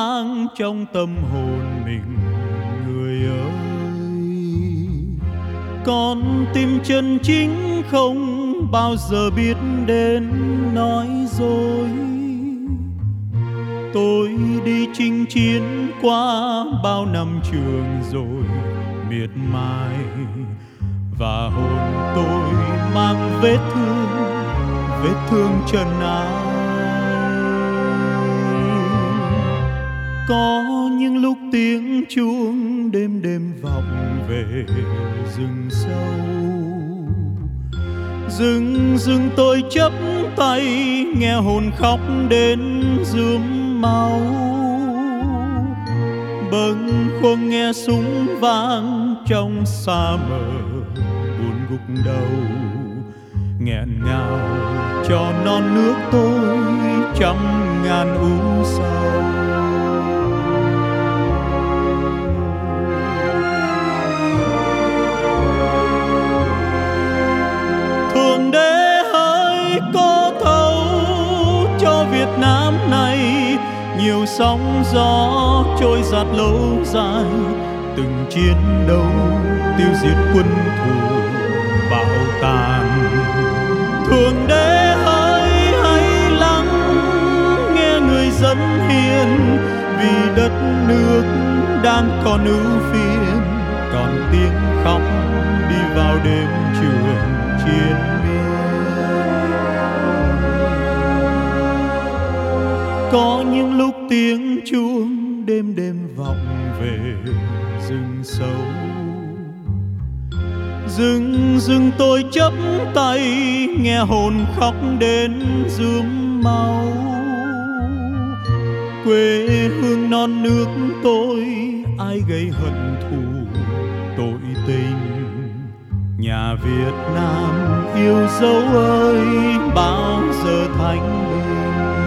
vang trong tâm hồn mình, người ơi. Con tim chân chính không bao giờ biết đến nói dối. Tôi đi chinh chiến qua bao năm trường rồi miệt mài, và hồn tôi mang vết thương trần ai. Có những lúc tiếng chuông đêm đêm vọng về rừng sâu, rừng tôi chấp tay nghe hồn khóc đến rướm máu. Bâng khuâng nghe súng vang trong xa mờ buồn gục đầu, nghẹn ngào cho non nước tôi trăm ngàn u sầu. Thượng đế hỡi có thấu cho Việt Nam này nhiều sóng gió trôi dạt lâu dài, từng chiến đấu tiêu diệt quân thù bạo tàn. Thượng đế hỡi hãy lắng nghe người dân hiền, vì đất nước đang còn ưu phiền, còn tiếng khóc đi vào đêm trường chiến miên. Có những lúc tiếng chuông đêm đêm vọng về rừng sâu, rừng tôi chấp tay nghe hồn khóc đến rướm máu. Quê hương non nước tôi ai gây hận thù tội tình, nhà Việt Nam yêu dấu ơi bao giờ thanh bình.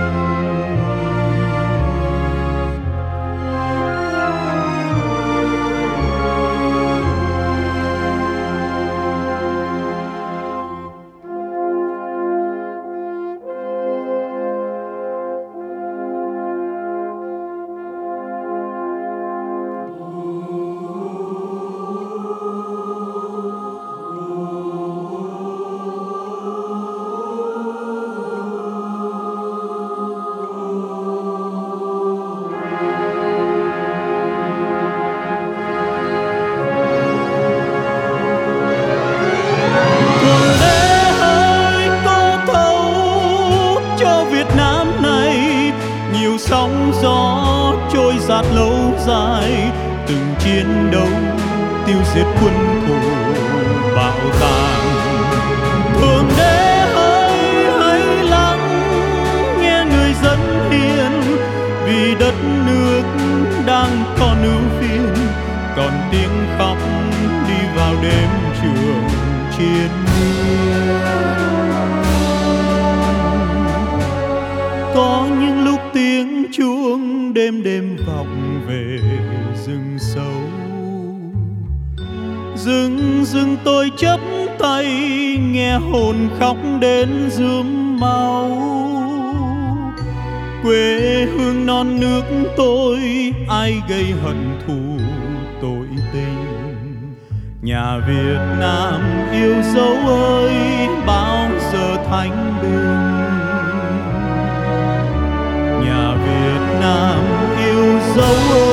Sóng gió trôi dạt lâu dài, từng chiến đấu tiêu diệt quân thù bạo tàn. Thượng đế hỡi hãy lắng nghe người dân hiền, vì đất nước đang còn ưu phiền, còn tiếng khóc đi vào đêm trường chiến miên. Có những lúc tiếng chuông đêm đêm vọng về rừng sâu, rừng tôi chấp tay nghe hồn khóc đến rướm máu. Quê hương non nước tôi ai gây hận thù tội tình, nhà Việt Nam yêu dấu ơi bao giờ thanh bình. Nhà Việt Nam yêu dấu ơi